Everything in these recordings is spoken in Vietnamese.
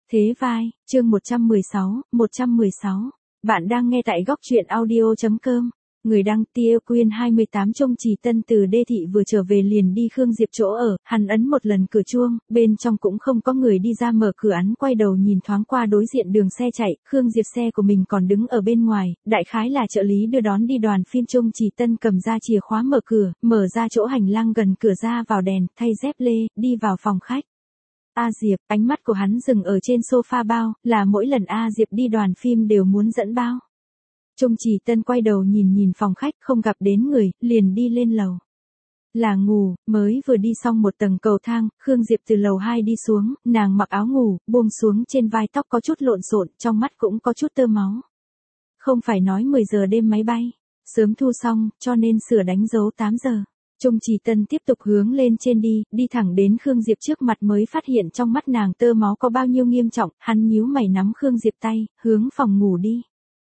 Thế vai, chương 116. Bạn đang nghe tại góc truyện audio.com. Người đăng Tia Quyên 28 Trung Trì Tân từ đê thị vừa trở về liền đi Khương Diệp chỗ ở, hắn ấn một lần cửa chuông, bên trong cũng không có người đi ra mở cửa, hắn quay đầu nhìn thoáng qua đối diện đường xe chạy, Khương Diệp xe của mình còn đứng ở bên ngoài, đại khái là trợ lý đưa đón đi đoàn phim. Trung Trì Tân cầm ra chìa khóa mở cửa, mở ra chỗ hành lang gần cửa ra vào đèn, thay dép lê, đi vào phòng khách. A Diệp, ánh mắt của hắn dừng ở trên sofa bao, là mỗi lần A Diệp đi đoàn phim đều muốn dẫn bao. Trung Trì Tân quay đầu nhìn phòng khách, không gặp đến người, liền đi lên lầu. Là ngủ, mới vừa đi xong một tầng cầu thang, Khương Diệp từ lầu 2 đi xuống, nàng mặc áo ngủ, buông xuống trên vai, tóc có chút lộn xộn, trong mắt cũng có chút tơ máu. Không phải nói 10 giờ đêm máy bay, sớm thu xong, cho nên sửa đánh dấu 8 giờ. Trung Trì Tân tiếp tục hướng lên trên đi thẳng đến Khương Diệp trước mặt mới phát hiện trong mắt nàng tơ máu có bao nhiêu nghiêm trọng, hắn nhíu mày nắm Khương Diệp tay, hướng phòng ngủ đi.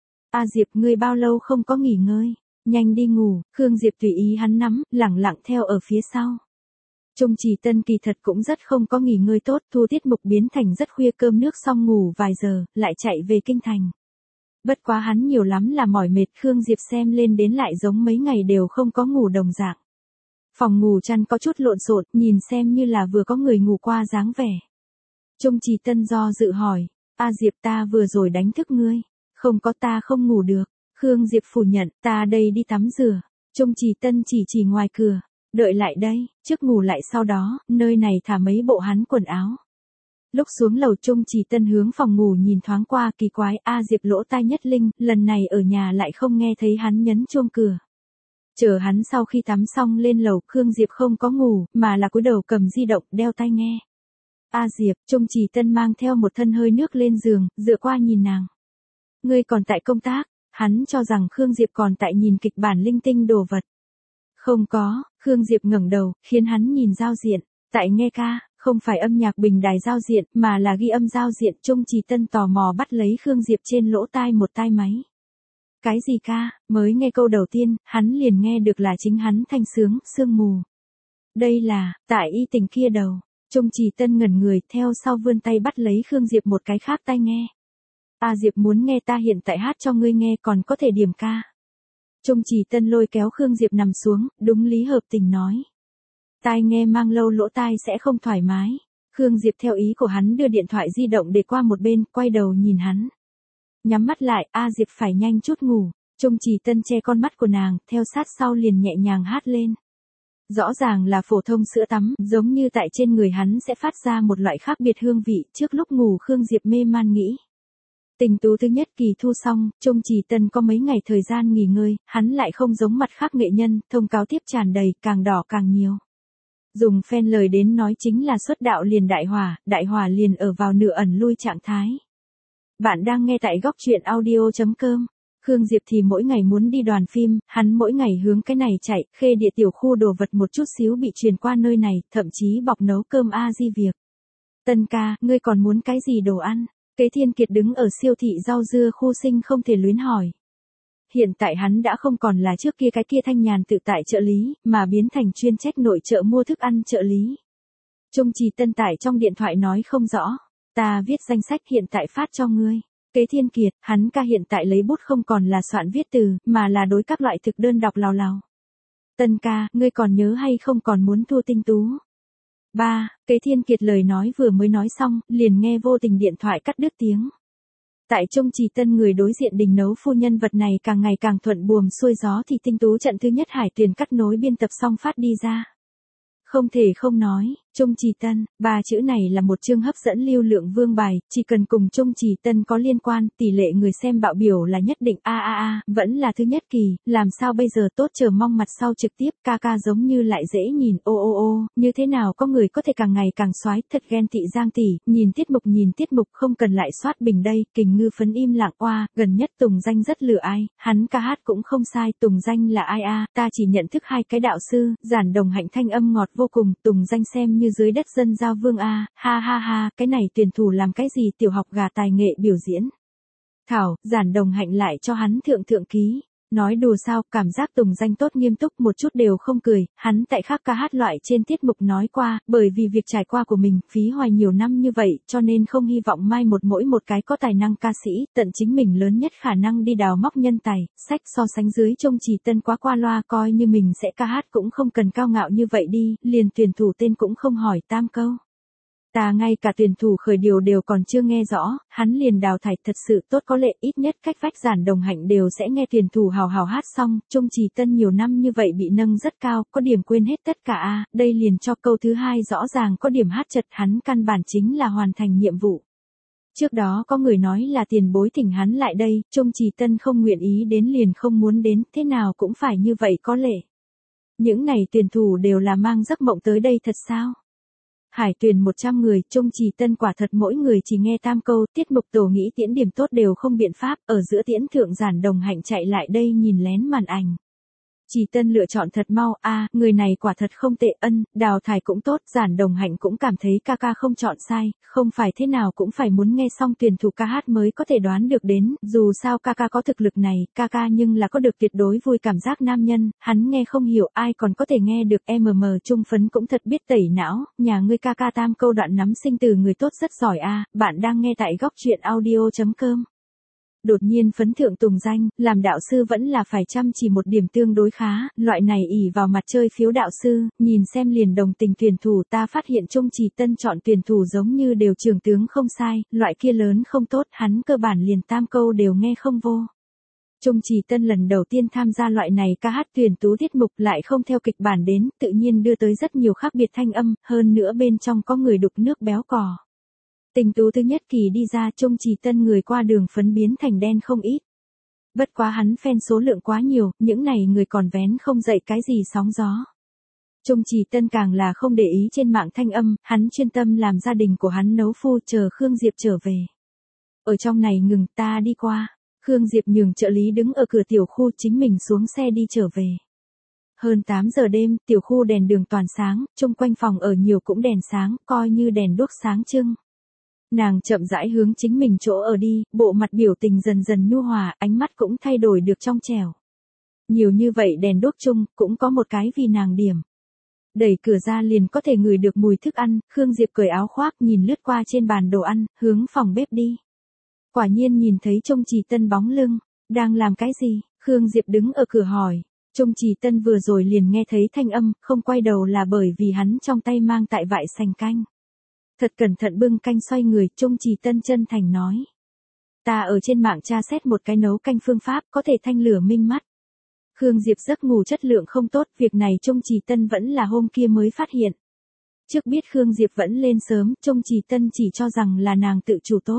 A Diệp, ngươi bao lâu không có nghỉ ngơi, nhanh đi ngủ. Khương Diệp tùy ý hắn nắm, lẳng lặng theo ở phía sau. Trung Trì Tân kỳ thật cũng rất không có nghỉ ngơi tốt, thu tiết mục biến thành rất khuya, cơm nước xong ngủ vài giờ, lại chạy về kinh thành. Bất quá hắn nhiều lắm là mỏi mệt, Khương Diệp xem lên đến lại giống mấy ngày đều không có ngủ đồng dạng. Phòng ngủ chăn có chút lộn xộn, nhìn xem như là vừa có người ngủ qua dáng vẻ. Trung Trì Tân do dự hỏi, A Diệp, ta vừa rồi đánh thức ngươi. Không có, ta không ngủ được. Khương Diệp phủ nhận, ta đây đi tắm rửa. Trung Trì Tân chỉ ngoài cửa, đợi lại đây, trước ngủ lại sau đó, nơi này thả mấy bộ hắn quần áo. Lúc xuống lầu Trung Trì Tân hướng phòng ngủ nhìn thoáng qua, kỳ quái, A Diệp lỗ tai nhất linh, lần này ở nhà lại không nghe thấy hắn nhấn chuông cửa. Chờ hắn sau khi tắm xong lên lầu, Khương Diệp không có ngủ, mà là cúi đầu cầm di động, đeo tai nghe. A Diệp, Trung Trì Tân mang theo một thân hơi nước lên giường, dựa qua nhìn nàng. Ngươi còn tại công tác, hắn cho rằng Khương Diệp còn tại nhìn kịch bản linh tinh đồ vật. Không có, Khương Diệp ngẩng đầu, khiến hắn nhìn giao diện, tại nghe ca, không phải âm nhạc bình đài giao diện, mà là ghi âm giao diện. Trung Trì Tân tò mò bắt lấy Khương Diệp trên lỗ tai một tai máy. Cái gì ca, mới nghe câu đầu tiên, hắn liền nghe được là chính hắn thanh sướng, sương mù. Đây là, tại y tình kia đầu. Trung Trì Tân ngẩn người, theo sau vươn tay bắt lấy Khương Diệp một cái khác tai nghe. A Diệp, muốn nghe ta hiện tại hát cho ngươi nghe, còn có thể điểm ca. Trung Trì Tân lôi kéo Khương Diệp nằm xuống, đúng lý hợp tình nói. Tai nghe mang lâu lỗ tai sẽ không thoải mái. Khương Diệp theo ý của hắn đưa điện thoại di động để qua một bên, quay đầu nhìn hắn. Nhắm mắt lại, A Diệp phải nhanh chút ngủ. Trung Trì Tân che con mắt của nàng, theo sát sau liền nhẹ nhàng hát lên. Rõ ràng là phổ thông sữa tắm, giống như tại trên người hắn sẽ phát ra một loại khác biệt hương vị. Trước lúc ngủ Khương Diệp mê man nghĩ. Tình tú thứ nhất kỳ thu xong, Trung Trì Tân có mấy ngày thời gian nghỉ ngơi, hắn lại không giống mặt khác nghệ nhân, thông cáo tiếp tràn đầy, càng đỏ càng nhiều. Dùng fan lời đến nói chính là xuất đạo liền đại hỏa liền ở vào nửa ẩn lui trạng thái. Bạn đang nghe tại góc truyện audio.com. Khương Diệp thì mỗi ngày muốn đi đoàn phim, hắn mỗi ngày hướng cái này chạy, Khê Địa tiểu khu đồ vật một chút xíu bị truyền qua nơi này, thậm chí bọc nấu cơm A Di việc. Tân ca, ngươi còn muốn cái gì đồ ăn? Kế Thiên Kiệt đứng ở siêu thị rau dưa khu Sinh không thể luyến hỏi. Hiện tại hắn đã không còn là trước kia cái kia thanh nhàn tự tại trợ lý, mà biến thành chuyên trách nội trợ mua thức ăn trợ lý. Trung Trì Tân tải trong điện thoại nói không rõ. Ta viết danh sách hiện tại phát cho ngươi. Kế Thiên Kiệt, hắn ca hiện tại lấy bút không còn là soạn viết từ, mà là đối các loại thực đơn đọc lào. Tân ca, ngươi còn nhớ hay không, còn muốn thua tinh tú? Kế Thiên Kiệt lời nói vừa mới nói xong, liền nghe vô tình điện thoại cắt đứt tiếng. Tại Trung Trì Tân người đối diện Đình Nấu Phu nhân vật này càng ngày càng thuận buồm xuôi gió thì tinh tú trận thứ nhất Hải Tuyền cắt nối biên tập xong phát đi ra. Không thể không nói, Trung Trì Tân, 3 chữ này là một chương hấp dẫn lưu lượng vương bài, chỉ cần cùng Trung Trì Tân có liên quan, tỷ lệ người xem bạo biểu là nhất định. Vẫn là thứ nhất kỳ, làm sao bây giờ tốt, chờ mong mặt sau trực tiếp, ca giống như lại dễ nhìn, như thế nào có người có thể càng ngày càng soái, thật ghen tị Giang tỷ, nhìn tiết mục không cần lại soát bình đây. Kình Ngư Phấn im lặng, gần nhất Tùng Danh rất lừa ai, hắn ca hát cũng không sai. Tùng Danh là ai ta chỉ nhận thức 2 cái đạo sư, Giản Đồng Hạnh thanh âm ngọt vô cùng, Tùng Danh xem như dưới đất dân giao vương ha, cái này tuyển thủ làm cái gì, tiểu học gà tài nghệ biểu diễn. Thảo, Giản Đồng Hạnh lại cho hắn thượng ký, Nói đùa sao, cảm giác Tùng Danh Tốt nghiêm túc một chút đều không cười, hắn tại khác ca hát loại trên tiết mục nói qua, bởi vì việc trải qua của mình, phí hoài nhiều năm như vậy, cho nên không hy vọng mai mỗi một cái có tài năng ca sĩ, tận chính mình lớn nhất khả năng đi đào móc nhân tài, sách so sánh dưới Trông Trì Tân quá qua loa, coi như mình sẽ ca hát cũng không cần cao ngạo như vậy đi, liền tuyển thủ tên cũng không hỏi tam câu. Ta ngay cả tuyển thủ khởi điều đều còn chưa nghe rõ, hắn liền đào thải thật sự tốt, có lệ ít nhất cách vách Giản Đồng Hạnh đều sẽ nghe tuyển thủ hào hào hát xong, Trông Trì Tân nhiều năm như vậy bị nâng rất cao, có điểm quên hết tất cả đây liền cho câu thứ hai rõ ràng có điểm hát chật, hắn căn bản chính là hoàn thành nhiệm vụ. Trước đó có người nói là tiền bối thỉnh hắn lại đây, Trông Trì Tân không nguyện ý đến liền không muốn đến, thế nào cũng phải như vậy có lệ. Những này tuyển thủ đều là mang giấc mộng tới đây thật sao? Hải tuyển 100 người, Trông Trì Tân quả thật mỗi người chỉ nghe tam câu, tiết mục tổ nghĩ tiễn điểm tốt đều không biện pháp, ở giữa tiễn thượng Giản Đồng Hạnh chạy lại đây nhìn lén màn ảnh. Trì Tân lựa chọn thật mau, người này quả thật không tệ, đào thải cũng tốt, Giản Đồng Hạnh cũng cảm thấy ca ca không chọn sai, không phải thế nào cũng phải muốn nghe xong tuyển thủ ca hát mới có thể đoán được đến, dù sao ca ca có thực lực này, ca ca nhưng là có được tuyệt đối vui cảm giác nam nhân, hắn nghe không hiểu ai còn có thể nghe được, Trung Phấn cũng thật biết tẩy não, nhà ngươi ca ca tam câu đoạn nắm sinh từ người tốt rất giỏi bạn đang nghe tại góc truyện audio.com. Đột nhiên phấn thượng Tùng Danh, làm đạo sư vẫn là phải chăm chỉ một điểm tương đối khá, loại này ỷ vào mặt chơi phiếu đạo sư, nhìn xem liền đồng tình tuyển thủ, ta phát hiện Trông Trì Tân chọn tuyển thủ giống như đều trường tướng không sai, loại kia lớn không tốt, hắn cơ bản liền tam câu đều nghe không vô. Trông Trì Tân lần đầu tiên tham gia loại này ca hát tuyển tú tiết mục lại không theo kịch bản đến, tự nhiên đưa tới rất nhiều khác biệt thanh âm, hơn nữa bên trong có người đục nước béo cò. Tình tú thứ nhất kỳ đi ra, Trông Trì Tân người qua đường phấn biến thành đen không ít. Bất quá hắn fan số lượng quá nhiều, những này người còn vén không dậy cái gì sóng gió. Trông Trì Tân càng là không để ý trên mạng thanh âm, hắn chuyên tâm làm gia đình của hắn nấu phu chờ Khương Diệp trở về. Ở trong này ngừng, ta đi qua. Khương Diệp nhường trợ lý đứng ở cửa tiểu khu, chính mình xuống xe đi trở về. Hơn 8 giờ đêm, tiểu khu đèn đường toàn sáng, chung quanh phòng ở nhiều cũng đèn sáng, coi như đèn đuốc sáng trưng. Nàng chậm rãi hướng chính mình chỗ ở đi, bộ mặt biểu tình dần dần nhu hòa, ánh mắt cũng thay đổi được trong trẻo. Nhiều như vậy đèn đuốc chung, cũng có một cái vì nàng điểm. Đẩy cửa ra liền có thể ngửi được mùi thức ăn, Khương Diệp cởi áo khoác nhìn lướt qua trên bàn đồ ăn, hướng phòng bếp đi. Quả nhiên nhìn thấy Trông Trì Tân bóng lưng, đang làm cái gì? Khương Diệp đứng ở cửa hỏi. Trông Trì Tân vừa rồi liền nghe thấy thanh âm, không quay đầu là bởi vì hắn trong tay mang tại vại sành canh. Thật cẩn thận bưng canh xoay người, Trông Trì Tân chân thành nói. Ta ở trên mạng tra xét một cái nấu canh phương pháp có thể thanh lửa minh mắt. Khương Diệp giấc ngủ chất lượng không tốt, việc này Trông Trì Tân vẫn là hôm kia mới phát hiện. Trước biết Khương Diệp vẫn lên sớm, Trông Trì Tân chỉ cho rằng là nàng tự chủ tốt.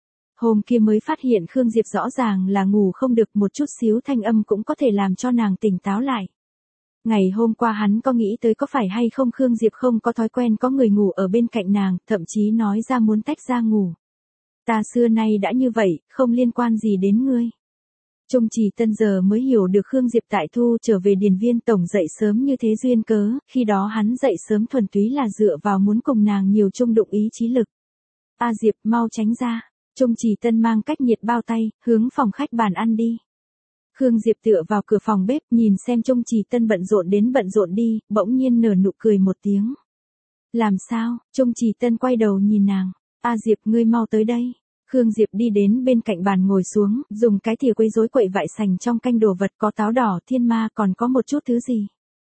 Hôm kia mới phát hiện Khương Diệp rõ ràng là ngủ không được, một chút xíu thanh âm cũng có thể làm cho nàng tỉnh táo lại. Ngày hôm qua hắn có nghĩ tới có phải hay không Khương Diệp không có thói quen có người ngủ ở bên cạnh nàng, thậm chí nói ra muốn tách ra ngủ. Ta xưa nay đã như vậy, không liên quan gì đến ngươi. Trông Trì Tân giờ mới hiểu được Khương Diệp tại thu trở về điền viên tổng dậy sớm như thế duyên cớ, khi đó hắn dậy sớm thuần túy là dựa vào muốn cùng nàng nhiều chung đụng ý chí lực. Diệp mau tránh ra. Trông Trì Tân mang cách nhiệt bao tay, hướng phòng khách bàn ăn đi. Khương Diệp tựa vào cửa phòng bếp, nhìn xem Trông Trì Tân bận rộn đến bận rộn đi, bỗng nhiên nở nụ cười một tiếng. Làm sao? Trông Trì Tân quay đầu nhìn nàng. Diệp ngươi mau tới đây. Khương Diệp đi đến bên cạnh bàn ngồi xuống, dùng cái thìa quấy rối quậy vại sành trong canh đồ vật, có táo đỏ, thiên ma, còn có một chút thứ gì.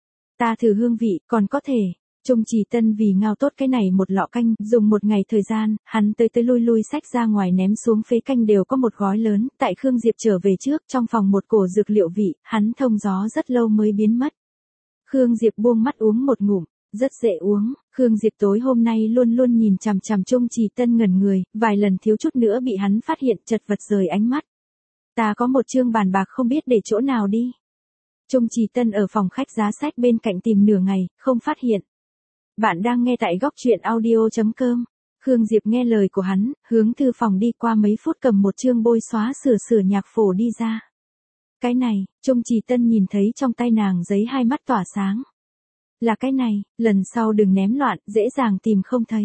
Ta thử hương vị, còn có thể. Trông Trì Tân vì ngao tốt cái này một lọ canh, dùng một ngày thời gian, hắn tới lui xách ra ngoài ném xuống phế canh đều có một gói lớn, tại Khương Diệp trở về trước, trong phòng một cổ dược liệu vị, hắn thông gió rất lâu mới biến mất. Khương Diệp buông mắt uống một ngụm, rất dễ uống, Khương Diệp tối hôm nay luôn luôn nhìn chằm chằm Trông Trì Tân ngẩn người, vài lần thiếu chút nữa bị hắn phát hiện, chật vật rời ánh mắt. Ta có một chương bàn bạc không biết để chỗ nào đi. Trông Trì Tân ở phòng khách giá sách bên cạnh tìm nửa ngày, không phát hiện. Bạn đang nghe tại góc truyện audio.com. Khương Diệp nghe lời của hắn, hướng thư phòng đi, qua mấy phút cầm một chương bôi xóa sửa nhạc phổ đi ra. Cái này, Trông Trì Tân nhìn thấy trong tay nàng giấy, hai mắt tỏa sáng. Là cái này, lần sau đừng ném loạn, dễ dàng tìm không thấy.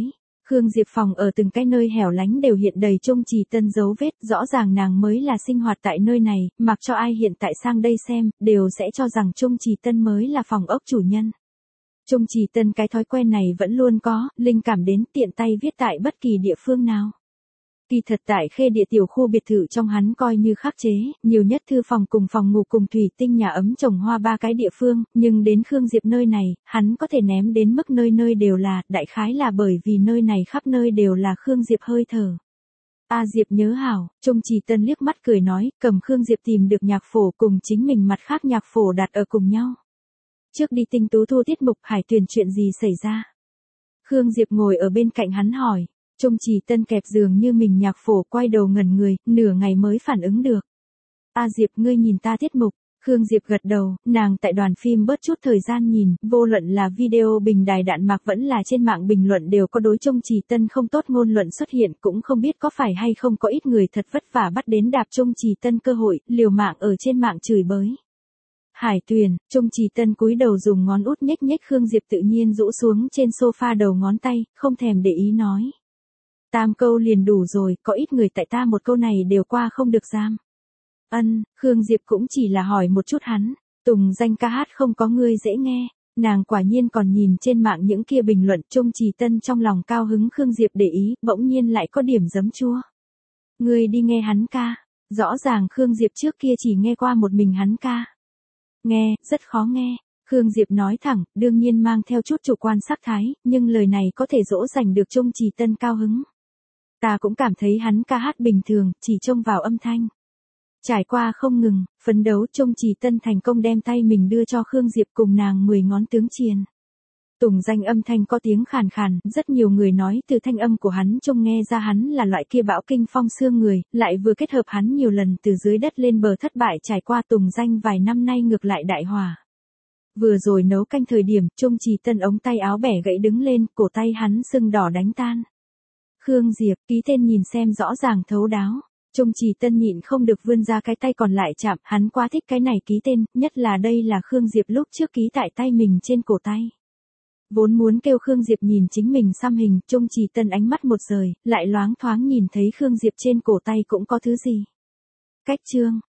Khương Diệp phòng ở từng cái nơi hẻo lánh đều hiện đầy Trung Trì Tân dấu vết, rõ ràng nàng mới là sinh hoạt tại nơi này, mặc cho ai hiện tại sang đây xem, đều sẽ cho rằng Trung Trì Tân mới là phòng ốc chủ nhân. Trung Trì Tân cái thói quen này vẫn luôn có, linh cảm đến tiện tay viết tại bất kỳ địa phương nào. Kỳ thật tại Khê Địa tiểu khu biệt thự trong hắn coi như khắc chế, nhiều nhất thư phòng cùng phòng ngủ cùng thủy tinh nhà ấm trồng hoa 3 cái địa phương, nhưng đến Khương Diệp nơi này, hắn có thể ném đến mức nơi nơi đều là, đại khái là bởi vì nơi này khắp nơi đều là Khương Diệp hơi thở. A Diệp nhớ hảo, Trung Trì Tân liếc mắt cười nói, cầm Khương Diệp tìm được nhạc phổ cùng chính mình mặt khác nhạc phổ đặt ở cùng nhau. Trước đi tinh tú thu tiết mục Hải Tuyền chuyện gì xảy ra? Khương Diệp ngồi ở bên cạnh hắn hỏi. Trung Trì Tân kẹp giường như mình nhạc phổ quay đầu ngẩn người, nửa ngày mới phản ứng được. A Diệp ngươi nhìn ta tiết mục. Khương Diệp gật đầu, nàng tại đoàn phim bớt chút thời gian nhìn, vô luận là video bình đài đạn mạc vẫn là trên mạng bình luận đều có đối Trung Trì Tân không tốt ngôn luận xuất hiện, cũng không biết có phải hay không có ít người thật vất vả bắt đến đạp Trung Trì Tân cơ hội, liều mạng ở trên mạng chửi bới. Hải Tuyền, Trung Trì Tân cúi đầu dùng ngón út nhếch nhếch, Khương Diệp tự nhiên rũ xuống trên sofa đầu ngón tay, không thèm để ý nói. 8 câu liền đủ rồi, có ít người tại ta một câu này đều qua không được giam. Khương Diệp cũng chỉ là hỏi một chút hắn, Tùng Danh ca hát không có ngươi dễ nghe, nàng quả nhiên còn nhìn trên mạng những kia bình luận. Trung Trì Tân trong lòng cao hứng Khương Diệp để ý, bỗng nhiên lại có điểm giấm chua. Ngươi đi nghe hắn ca, rõ ràng Khương Diệp trước kia chỉ nghe qua một mình hắn ca. Nghe, rất khó nghe. Khương Diệp nói thẳng, đương nhiên mang theo chút chủ quan sắc thái, nhưng lời này có thể dỗ dành được Trung Trì Tân cao hứng. Ta cũng cảm thấy hắn ca hát bình thường, chỉ trông vào âm thanh. Trải qua không ngừng, phấn đấu Trung Trì Tân thành công đem tay mình đưa cho Khương Diệp cùng nàng 10 ngón tướng triền. Tùng Danh âm thanh có tiếng khàn khàn, rất nhiều người nói từ thanh âm của hắn trông nghe ra hắn là loại kia bão kinh phong xương người, lại vừa kết hợp hắn nhiều lần từ dưới đất lên bờ thất bại trải qua. Tùng Danh vài năm nay ngược lại đại hòa. Vừa rồi nấu canh thời điểm, Trung Trì Tân ống tay áo bẻ gãy đứng lên, cổ tay hắn sưng đỏ đánh tan. Khương Diệp, ký tên nhìn xem rõ ràng thấu đáo. Trung Trì Tân nhịn không được vươn ra cái tay còn lại chạm, hắn quá thích cái này ký tên, nhất là đây là Khương Diệp lúc trước ký tại tay mình trên cổ tay. Vốn muốn kêu Khương Diệp nhìn chính mình xăm hình, Trung Trì Tân ánh mắt một rời, lại loáng thoáng nhìn thấy Khương Diệp trên cổ tay cũng có thứ gì. Cách chương.